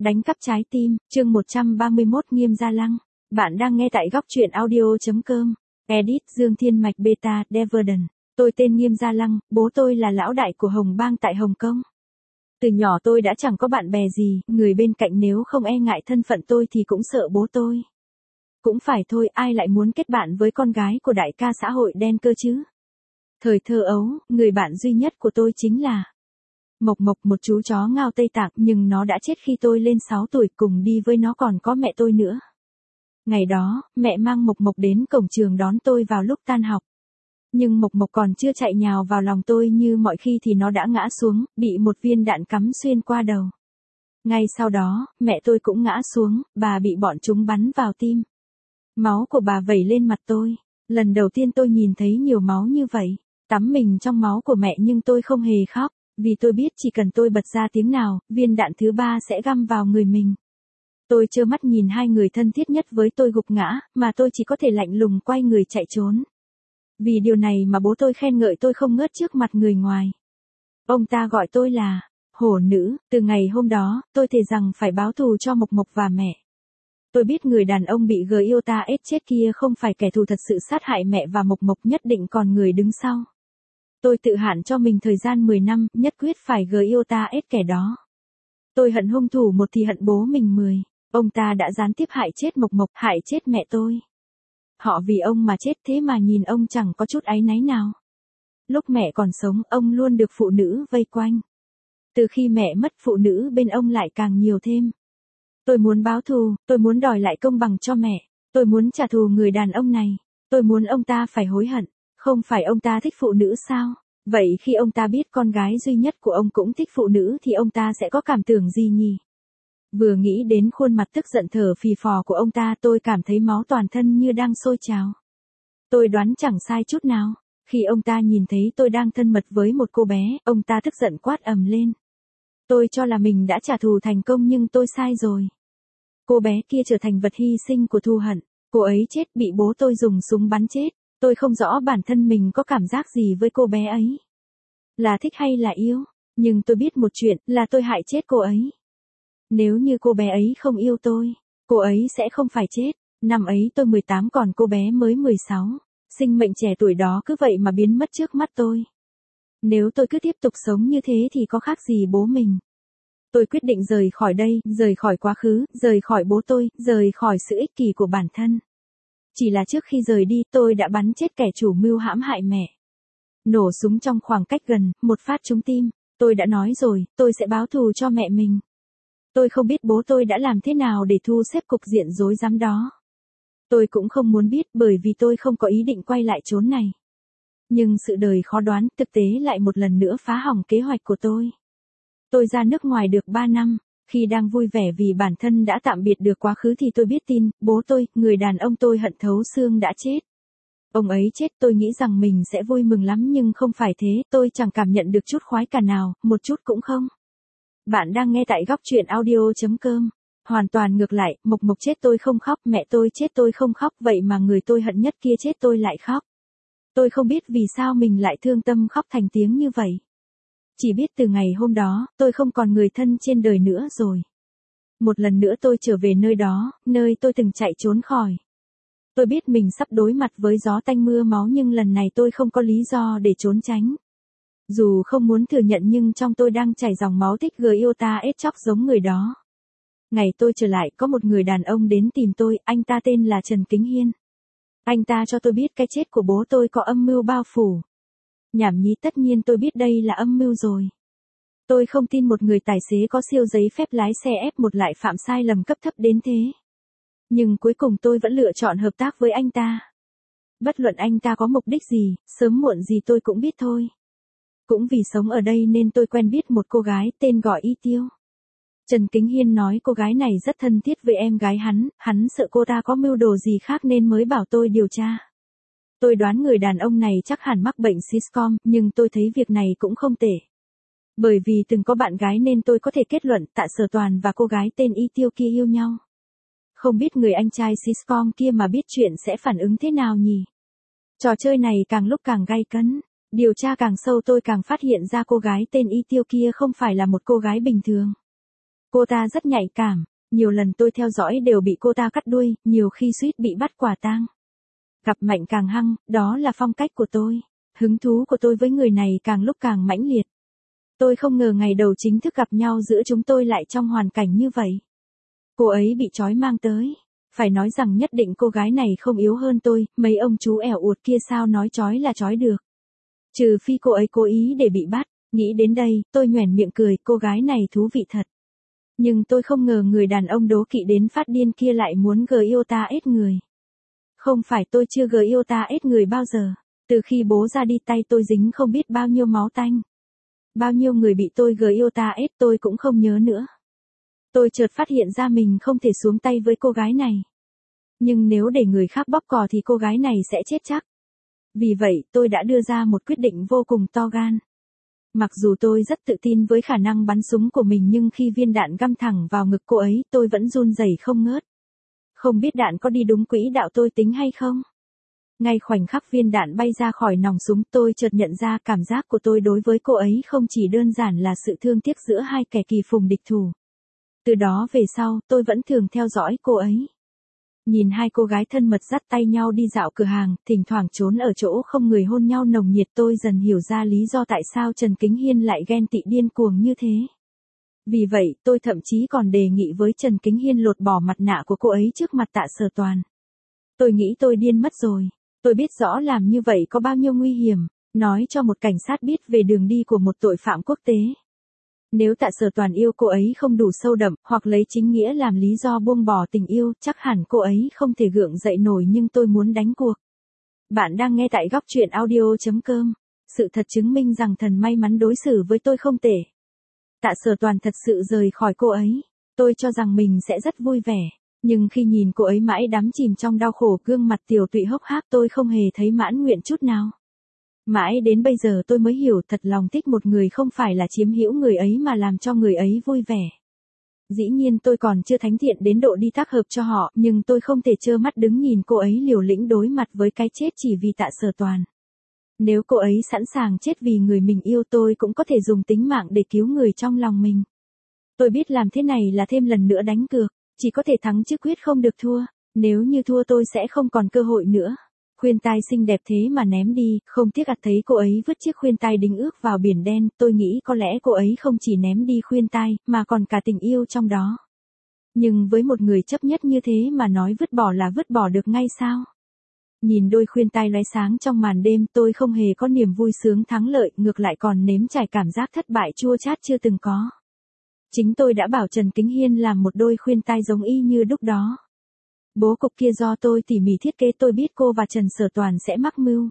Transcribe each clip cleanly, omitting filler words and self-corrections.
Đánh cắp trái tim, chương 131 Nghiêm Gia Lăng. Bạn đang nghe tại góc truyện audio.com. Edit Dương Thiên Mạch Beta, Deverdon. Tôi tên Nghiêm Gia Lăng, bố tôi là lão đại của Hồng Bang tại Hồng Kông. Từ nhỏ tôi đã chẳng có bạn bè gì, người bên cạnh nếu không e ngại thân phận tôi thì cũng sợ bố tôi. Cũng phải thôi, ai lại muốn kết bạn với con gái của đại ca xã hội đen cơ chứ? Thời thơ ấu, người bạn duy nhất của tôi chính là Mộc Mộc, một chú chó Ngao Tây Tạng, nhưng nó đã chết khi tôi lên 6 tuổi, cùng đi với nó còn có mẹ tôi nữa. Ngày đó, mẹ mang Mộc Mộc đến cổng trường đón tôi vào lúc tan học. Nhưng Mộc Mộc còn chưa chạy nhào vào lòng tôi như mọi khi thì nó đã ngã xuống, bị một viên đạn cắm xuyên qua đầu. Ngay sau đó, mẹ tôi cũng ngã xuống, bà bị bọn chúng bắn vào tim. Máu của bà vẩy lên mặt tôi. Lần đầu tiên tôi nhìn thấy nhiều máu như vậy. Tắm mình trong máu của mẹ nhưng tôi không hề khóc. Vì tôi biết chỉ cần tôi bật ra tiếng nào, viên đạn thứ ba sẽ găm vào người mình. Tôi trơ mắt nhìn hai người thân thiết nhất với tôi gục ngã, mà tôi chỉ có thể lạnh lùng quay người chạy trốn. Vì điều này mà bố tôi khen ngợi tôi không ngớt trước mặt người ngoài. Ông ta gọi tôi là hổ nữ. Từ ngày hôm đó, tôi thề rằng phải báo thù cho Mộc Mộc và mẹ. Tôi biết người đàn ông bị Giota chết kia không phải kẻ thù thật sự sát hại mẹ và Mộc Mộc, nhất định còn người đứng sau. Tôi tự hạn cho mình thời gian 10 năm, nhất quyết phải Giota kẻ đó. Tôi hận hung thủ 1 thì hận bố mình 10. Ông ta đã gián tiếp hại chết Mộc Mộc, hại chết mẹ tôi. Họ vì ông mà chết, thế mà nhìn ông chẳng có chút áy náy nào. Lúc mẹ còn sống, ông luôn được phụ nữ vây quanh. Từ khi mẹ mất, phụ nữ bên ông lại càng nhiều thêm. Tôi muốn báo thù, tôi muốn đòi lại công bằng cho mẹ. Tôi muốn trả thù người đàn ông này. Tôi muốn ông ta phải hối hận. Không phải ông ta thích phụ nữ sao? Vậy khi ông ta biết con gái duy nhất của ông cũng thích phụ nữ thì ông ta sẽ có cảm tưởng gì nhỉ? Vừa nghĩ đến khuôn mặt tức giận thở phì phò của ông ta, tôi cảm thấy máu toàn thân như đang sôi trào. Tôi đoán chẳng sai chút nào. Khi ông ta nhìn thấy tôi đang thân mật với một cô bé, ông ta tức giận quát ầm lên. Tôi cho là mình đã trả thù thành công nhưng tôi sai rồi. Cô bé kia trở thành vật hy sinh của thù hận. Cô ấy chết bị bố tôi dùng súng bắn chết. Tôi không rõ bản thân mình có cảm giác gì với cô bé ấy. Là thích hay là yêu. Nhưng tôi biết một chuyện là tôi hại chết cô ấy. Nếu như cô bé ấy không yêu tôi, cô ấy sẽ không phải chết. Năm ấy tôi 18 còn cô bé mới 16. Sinh mệnh trẻ tuổi đó cứ vậy mà biến mất trước mắt tôi. Nếu tôi cứ tiếp tục sống như thế thì có khác gì bố mình. Tôi quyết định rời khỏi đây, rời khỏi quá khứ, rời khỏi bố tôi, rời khỏi sự ích kỷ của bản thân. Chỉ là trước khi rời đi, tôi đã bắn chết kẻ chủ mưu hãm hại mẹ. Nổ súng trong khoảng cách gần, một phát trúng tim. Tôi đã nói rồi, tôi sẽ báo thù cho mẹ mình. Tôi không biết bố tôi đã làm thế nào để thu xếp cục diện rối rắm đó. Tôi cũng không muốn biết, bởi vì tôi không có ý định quay lại chốn này. Nhưng sự đời khó đoán, thực tế lại một lần nữa phá hỏng kế hoạch của tôi. Tôi ra nước ngoài được 3 năm. Khi đang vui vẻ vì bản thân đã tạm biệt được quá khứ thì tôi biết tin, bố tôi, người đàn ông tôi hận thấu xương đã chết. Ông ấy chết, tôi nghĩ rằng mình sẽ vui mừng lắm nhưng không phải thế, tôi chẳng cảm nhận được chút khoái cảm nào, một chút cũng không. Bạn đang nghe tại góc truyện audio.com. Hoàn toàn ngược lại, Mộc Mộc chết tôi không khóc, mẹ tôi chết tôi không khóc, vậy mà người tôi hận nhất kia chết tôi lại khóc. Tôi không biết vì sao mình lại thương tâm khóc thành tiếng như vậy. Chỉ biết từ ngày hôm đó, tôi không còn người thân trên đời nữa rồi. Một lần nữa tôi trở về nơi đó, nơi tôi từng chạy trốn khỏi. Tôi biết mình sắp đối mặt với gió tanh mưa máu nhưng lần này tôi không có lý do để trốn tránh. Dù không muốn thừa nhận nhưng trong tôi đang chảy dòng máu thích Giota chóc giống người đó. Ngày tôi trở lại, có một người đàn ông đến tìm tôi, anh ta tên là Trần Kính Hiên. Anh ta cho tôi biết cái chết của bố tôi có âm mưu bao phủ. Nhảm nhí, tất nhiên tôi biết đây là âm mưu rồi. Tôi không tin một người tài xế có siêu giấy phép lái xe F1 lại phạm sai lầm cấp thấp đến thế. Nhưng cuối cùng tôi vẫn lựa chọn hợp tác với anh ta. Bất luận anh ta có mục đích gì, sớm muộn gì tôi cũng biết thôi. Cũng vì sống ở đây nên tôi quen biết một cô gái tên gọi Y Tiêu. Trần Kính Hiên nói cô gái này rất thân thiết với em gái hắn sợ cô ta có mưu đồ gì khác nên mới bảo tôi điều tra. Tôi đoán người đàn ông này chắc hẳn mắc bệnh sitcom, nhưng tôi thấy việc này cũng không tệ. Bởi vì từng có bạn gái nên tôi có thể kết luận Tạ Sở Toàn và cô gái tên Y Tiêu kia yêu nhau. Không biết người anh trai sitcom kia mà biết chuyện sẽ phản ứng thế nào nhỉ? Trò chơi này càng lúc càng gay cấn. Điều tra càng sâu tôi càng phát hiện ra cô gái tên Y Tiêu kia không phải là một cô gái bình thường. Cô ta rất nhạy cảm, nhiều lần tôi theo dõi đều bị cô ta cắt đuôi, nhiều khi suýt bị bắt quả tang. Gặp mạnh càng hăng, đó là phong cách của tôi. Hứng thú của tôi với người này càng lúc càng mãnh liệt. Tôi không ngờ ngày đầu chính thức gặp nhau giữa chúng tôi lại trong hoàn cảnh như vậy. Cô ấy bị trói mang tới. Phải nói rằng nhất định cô gái này không yếu hơn tôi, mấy ông chú ẻo uột kia sao nói trói là trói được. Trừ phi cô ấy cố ý để bị bắt, nghĩ đến đây, tôi nhoẻn miệng cười, cô gái này thú vị thật. Nhưng tôi không ngờ người đàn ông đố kỵ đến phát điên kia lại muốn yêu ta ết người. Không phải tôi chưa yêu ta ết người bao giờ, từ khi bố ra đi tay tôi dính không biết bao nhiêu máu tanh. Bao nhiêu người bị tôi yêu ta ết tôi cũng không nhớ nữa. Tôi chợt phát hiện ra mình không thể xuống tay với cô gái này. Nhưng nếu để người khác bóp cò thì cô gái này sẽ chết chắc. Vì vậy tôi đã đưa ra một quyết định vô cùng to gan. Mặc dù tôi rất tự tin với khả năng bắn súng của mình nhưng khi viên đạn găm thẳng vào ngực cô ấy tôi vẫn run rẩy không ngớt. Không biết đạn có đi đúng quỹ đạo tôi tính hay không? Ngay khoảnh khắc viên đạn bay ra khỏi nòng súng tôi chợt nhận ra cảm giác của tôi đối với cô ấy không chỉ đơn giản là sự thương tiếc giữa hai kẻ kỳ phùng địch thủ. Từ đó về sau tôi vẫn thường theo dõi cô ấy. Nhìn hai cô gái thân mật dắt tay nhau đi dạo cửa hàng, thỉnh thoảng trốn ở chỗ không người hôn nhau nồng nhiệt tôi dần hiểu ra lý do tại sao Trần Kính Hiên lại ghen tị điên cuồng như thế. Vì vậy, tôi thậm chí còn đề nghị với Trần Kính Hiên lột bỏ mặt nạ của cô ấy trước mặt Tạ Sở Toàn. Tôi nghĩ tôi điên mất rồi. Tôi biết rõ làm như vậy có bao nhiêu nguy hiểm, nói cho một cảnh sát biết về đường đi của một tội phạm quốc tế. Nếu Tạ Sở Toàn yêu cô ấy không đủ sâu đậm, hoặc lấy chính nghĩa làm lý do buông bỏ tình yêu, chắc hẳn cô ấy không thể gượng dậy nổi nhưng tôi muốn đánh cuộc. Bạn đang nghe tại góc truyện audio.com. Sự thật chứng minh rằng thần may mắn đối xử với tôi không tệ. Tạ Sở Toàn thật sự rời khỏi cô ấy. Tôi cho rằng mình sẽ rất vui vẻ. Nhưng khi nhìn cô ấy mãi đắm chìm trong đau khổ gương mặt tiều tụy hốc hác tôi không hề thấy mãn nguyện chút nào. Mãi đến bây giờ tôi mới hiểu thật lòng thích một người không phải là chiếm hữu người ấy mà làm cho người ấy vui vẻ. Dĩ nhiên tôi còn chưa thánh thiện đến độ đi tác hợp cho họ, nhưng tôi không thể trơ mắt đứng nhìn cô ấy liều lĩnh đối mặt với cái chết chỉ vì Tạ Sở Toàn. Nếu cô ấy sẵn sàng chết vì người mình yêu tôi cũng có thể dùng tính mạng để cứu người trong lòng mình. Tôi biết làm thế này là thêm lần nữa đánh cược, chỉ có thể thắng chứ quyết không được thua, nếu như thua tôi sẽ không còn cơ hội nữa. Khuyên tai xinh đẹp thế mà ném đi, không tiếc thấy cô ấy vứt chiếc khuyên tai đính ước vào biển đen, tôi nghĩ có lẽ cô ấy không chỉ ném đi khuyên tai, mà còn cả tình yêu trong đó. Nhưng với một người chấp nhất như thế mà nói vứt bỏ là vứt bỏ được ngay sao? Nhìn đôi khuyên tai lóe sáng trong màn đêm tôi không hề có niềm vui sướng thắng lợi, ngược lại còn nếm trải cảm giác thất bại chua chát chưa từng có. Chính tôi đã bảo Trần Kính Hiên làm một đôi khuyên tai giống y như đúc đó. Bố cục kia do tôi tỉ mỉ thiết kế tôi biết cô và Trần Sở Toàn sẽ mắc mưu.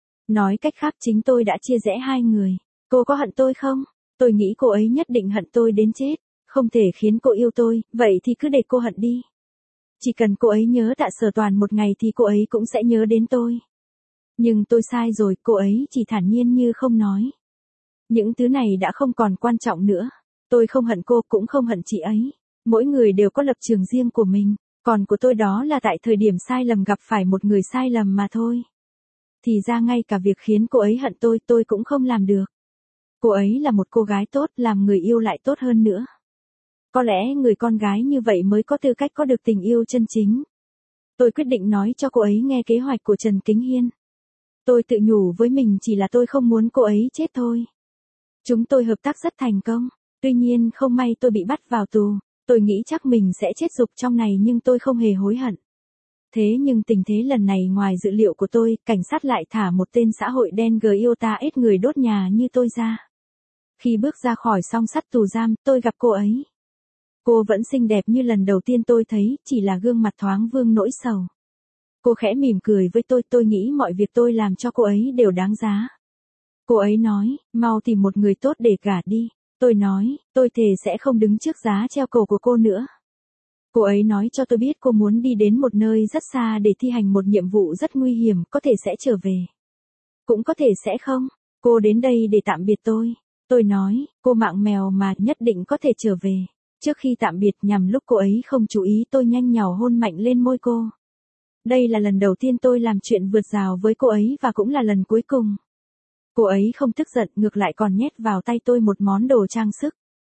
Nói cách khác chính tôi đã chia rẽ hai người. Cô có hận tôi không? Tôi nghĩ cô ấy nhất định hận tôi đến chết. Không thể khiến cô yêu tôi, vậy thì cứ để cô hận đi. Chỉ cần cô ấy nhớ Tạ Sở Toàn một ngày thì cô ấy cũng sẽ nhớ đến tôi. Nhưng tôi sai rồi, cô ấy chỉ thản nhiên như không nói. Những thứ này đã không còn quan trọng nữa. Tôi không hận cô cũng không hận chị ấy. Mỗi người đều có lập trường riêng của mình. Còn của tôi đó là tại thời điểm sai lầm gặp phải một người sai lầm mà thôi. Thì ra ngay cả việc khiến cô ấy hận tôi cũng không làm được. Cô ấy là một cô gái tốt, làm người yêu lại tốt hơn nữa. Có lẽ người con gái như vậy mới có tư cách có được tình yêu chân chính. Tôi quyết định nói cho cô ấy nghe kế hoạch của Trần Kính Hiên. Tôi tự nhủ với mình chỉ là tôi không muốn cô ấy chết thôi. Chúng tôi hợp tác rất thành công. Tuy nhiên không may tôi bị bắt vào tù. Tôi nghĩ chắc mình sẽ chết rục trong này nhưng tôi không hề hối hận. Thế nhưng tình thế lần này ngoài dự liệu của tôi, cảnh sát lại thả một tên xã hội đen yêu ta ết người đốt nhà như tôi ra. Khi bước ra khỏi song sắt tù giam, tôi gặp cô ấy. Cô vẫn xinh đẹp như lần đầu tiên tôi thấy, chỉ là gương mặt thoáng vương nỗi sầu. Cô khẽ mỉm cười với tôi nghĩ mọi việc tôi làm cho cô ấy đều đáng giá. Cô ấy nói, mau tìm một người tốt để gả đi. Tôi nói, tôi thề sẽ không đứng trước giá treo cổ của cô nữa. Cô ấy nói cho tôi biết cô muốn đi đến một nơi rất xa để thi hành một nhiệm vụ rất nguy hiểm, có thể sẽ trở về. Cũng có thể sẽ không. Cô đến đây để tạm biệt tôi. Tôi nói, cô mạng mèo mà nhất định có thể trở về. Trước khi tạm biệt nhằm lúc cô ấy không chú ý tôi nhanh nhảu hôn mạnh lên môi cô. Đây là lần đầu tiên tôi làm chuyện vượt rào với cô ấy và cũng là lần cuối cùng. Cô ấy không tức giận ngược lại còn nhét vào tay tôi một món đồ trang sức.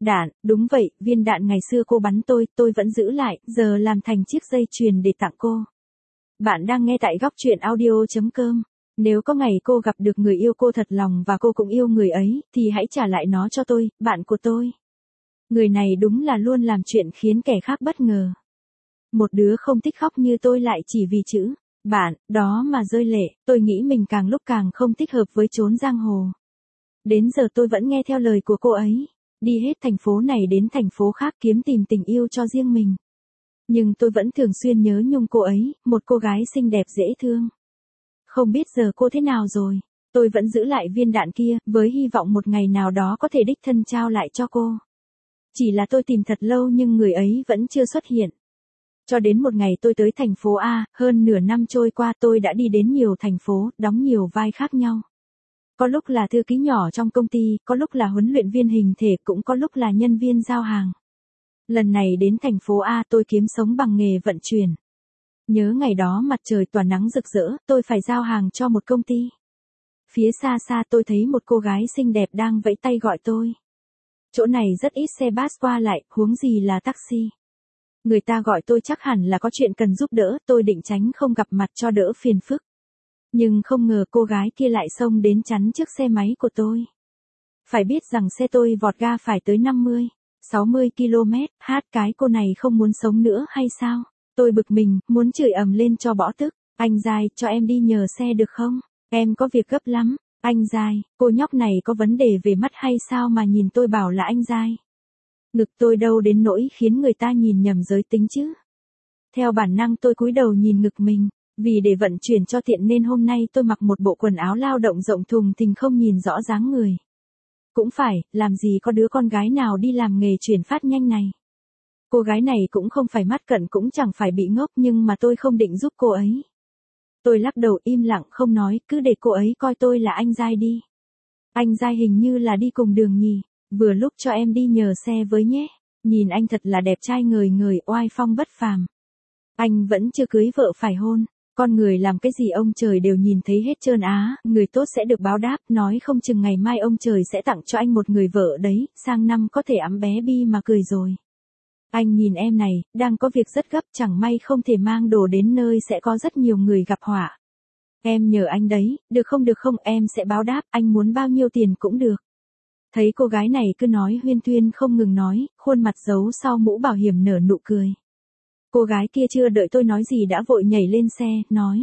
Đạn, đúng vậy, viên đạn ngày xưa cô bắn tôi vẫn giữ lại, giờ làm thành chiếc dây chuyền để tặng cô. Bạn đang nghe tại góc truyện audio.com. Nếu có ngày cô gặp được người yêu cô thật lòng và cô cũng yêu người ấy, thì hãy trả lại nó cho tôi, bạn của tôi. Người này đúng là luôn làm chuyện khiến kẻ khác bất ngờ. Một đứa không thích khóc như tôi lại chỉ vì chữ bạn, đó mà rơi lệ, tôi nghĩ mình càng lúc càng không thích hợp với chốn giang hồ. Đến giờ tôi vẫn nghe theo lời của cô ấy, đi hết thành phố này đến thành phố khác kiếm tìm tình yêu cho riêng mình. Nhưng tôi vẫn thường xuyên nhớ nhung cô ấy, một cô gái xinh đẹp dễ thương. Không biết giờ cô thế nào rồi, tôi vẫn giữ lại viên đạn kia, với hy vọng một ngày nào đó có thể đích thân trao lại cho cô. Chỉ là tôi tìm thật lâu nhưng người ấy vẫn chưa xuất hiện. Cho đến một ngày tôi tới thành phố A, hơn nửa năm trôi qua tôi đã đi đến nhiều thành phố, đóng nhiều vai khác nhau. Có lúc là thư ký nhỏ trong công ty, có lúc là huấn luyện viên hình thể, cũng có lúc là nhân viên giao hàng. Lần này đến thành phố A tôi kiếm sống bằng nghề vận chuyển. Nhớ ngày đó mặt trời tỏa nắng rực rỡ, tôi phải giao hàng cho một công ty. Phía xa xa tôi thấy một cô gái xinh đẹp đang vẫy tay gọi tôi. Chỗ này rất ít xe bus qua lại, huống gì là taxi. Người ta gọi tôi chắc hẳn là có chuyện cần giúp đỡ, tôi định tránh không gặp mặt cho đỡ phiền phức. Nhưng không ngờ cô gái kia lại xông đến chắn trước xe máy của tôi. Phải biết rằng xe tôi vọt ga phải tới 50, 60 km, hát cái cô này không muốn sống nữa hay sao? Tôi bực mình, muốn chửi ầm lên cho bỏ tức. Anh Giai, cho em đi nhờ xe được không? Em có việc gấp lắm. Anh Giai, cô nhóc này có vấn đề về mắt hay sao mà nhìn tôi bảo là anh Giai? Ngực tôi đâu đến nỗi khiến người ta nhìn nhầm giới tính chứ. Theo bản năng tôi cúi đầu nhìn ngực mình, vì để vận chuyển cho tiện nên hôm nay tôi mặc một bộ quần áo lao động rộng thùng thình không nhìn rõ dáng người. Cũng phải, làm gì có đứa con gái nào đi làm nghề chuyển phát nhanh này. Cô gái này cũng không phải mắt cận cũng chẳng phải bị ngốc nhưng mà tôi không định giúp cô ấy. Tôi lắc đầu im lặng không nói, cứ để cô ấy coi tôi là anh Giai đi. Anh Giai hình như là đi cùng đường nhỉ, vừa lúc cho em đi nhờ xe với nhé. Nhìn anh thật là đẹp trai ngời ngời, oai phong bất phàm. Anh vẫn chưa cưới vợ phải hôn. Con người làm cái gì ông trời đều nhìn thấy hết trơn á, người tốt sẽ được báo đáp, nói không chừng ngày mai ông trời sẽ tặng cho anh một người vợ đấy, sang năm có thể ẵm bé Bi mà cười rồi. Anh nhìn em này, đang có việc rất gấp, chẳng may không thể mang đồ đến nơi sẽ có rất nhiều người gặp họa. Em nhờ anh đấy, được không em sẽ báo đáp, anh muốn bao nhiêu tiền cũng được. Thấy cô gái này cứ nói huyên thuyên không ngừng nói, khuôn mặt giấu sau mũ bảo hiểm nở nụ cười. Cô gái kia chưa đợi tôi nói gì đã vội nhảy lên xe, nói.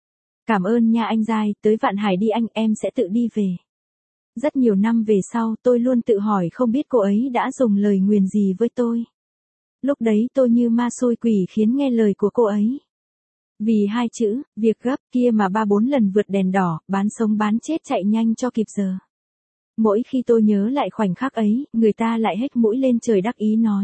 Cảm ơn nha anh Giai, tới Vạn Hải đi anh, em sẽ tự đi về. Rất nhiều năm về sau, tôi luôn tự hỏi không biết cô ấy đã dùng lời nguyền gì với tôi. Lúc đấy tôi như ma xui quỷ khiến nghe lời của cô ấy. Vì hai chữ, việc gấp kia mà 3-4 lần vượt đèn đỏ, bán sống bán chết chạy nhanh cho kịp giờ. Mỗi khi tôi nhớ lại khoảnh khắc ấy, người ta lại hết mũi lên trời đắc ý nói.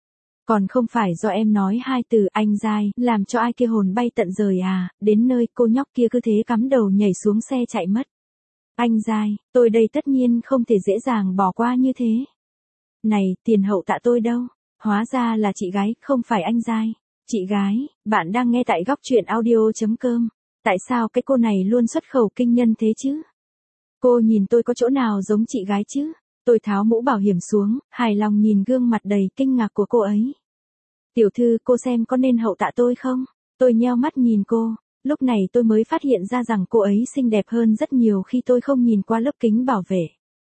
Còn không phải do em nói hai từ anh Giai, làm cho ai kia hồn bay tận rời à, đến nơi cô nhóc kia cứ thế cắm đầu nhảy xuống xe chạy mất. Anh Giai, tôi đây tất nhiên không thể dễ dàng bỏ qua như thế. Này, tiền hậu tạ tôi đâu? Hóa ra là chị gái, không phải anh Giai. Chị gái, bạn đang nghe tại góc truyện audio.com. Tại sao cái cô này luôn xuất khẩu kinh nhân thế chứ? Cô nhìn tôi có chỗ nào giống chị gái chứ? Tôi tháo mũ bảo hiểm xuống, hài lòng nhìn gương mặt đầy kinh ngạc của cô ấy. Tiểu thư, cô xem có nên hậu tạ tôi không? Tôi nheo mắt nhìn cô, lúc này tôi mới phát hiện ra rằng cô ấy xinh đẹp hơn rất nhiều khi tôi không nhìn qua lớp kính bảo vệ.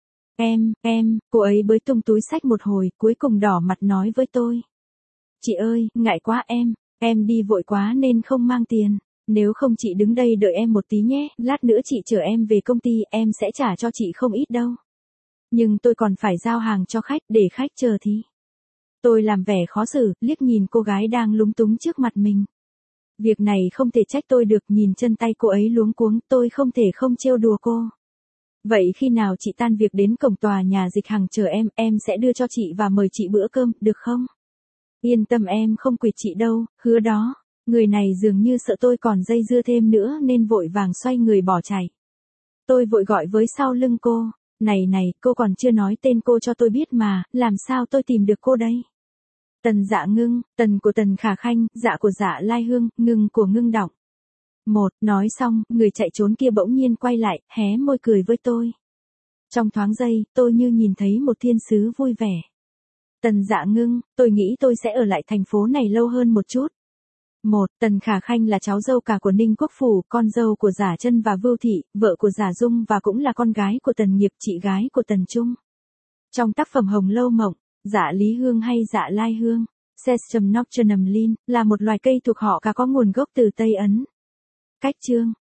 Cô ấy bới tung túi xách một hồi, cuối cùng đỏ mặt nói với tôi. Chị ơi, ngại quá em đi vội quá nên không mang tiền. Nếu không chị đứng đây đợi em một tí nhé, lát nữa chị chở em về công ty, em sẽ trả cho chị không ít đâu. Nhưng tôi còn phải giao hàng cho khách, để khách chờ thì. Tôi làm vẻ khó xử, liếc nhìn cô gái đang lúng túng trước mặt mình. Việc này không thể trách tôi được, nhìn chân tay cô ấy luống cuống, tôi không thể không trêu đùa cô. Vậy khi nào chị tan việc đến cổng tòa nhà Dịch Hằng chờ em sẽ đưa cho chị và mời chị bữa cơm, được không? Yên tâm em không quỵt chị đâu, hứa đó. Người này dường như sợ tôi còn dây dưa thêm nữa nên vội vàng xoay người bỏ chạy. Tôi vội gọi với sau lưng cô. Này, cô còn chưa nói tên cô cho tôi biết mà, làm sao tôi tìm được cô đây? Tần Dạ Ngưng, Tần của Tần Khả Khanh, Dạ của Dạ Lai Hương, Ngưng của Ngưng Đọng. Nói xong, người chạy trốn kia bỗng nhiên quay lại, hé môi cười với tôi. Trong thoáng giây, tôi như nhìn thấy một thiên sứ vui vẻ. Tần Dạ Ngưng, tôi nghĩ tôi sẽ ở lại thành phố này lâu hơn một chút. 1. Tần Khả Khanh là cháu dâu cả của Ninh Quốc Phủ, con dâu của Giả Chân và Vưu Thị, vợ của Giả Dung và cũng là con gái của Tần Nghiệp, chị gái của Tần Trung. Trong tác phẩm Hồng Lâu Mộng, Dạ Lý Hương hay Dạ Lai Hương, Sestum nocturnum lin, là một loài cây thuộc họ Cà có nguồn gốc từ Tây Ấn. Cách chương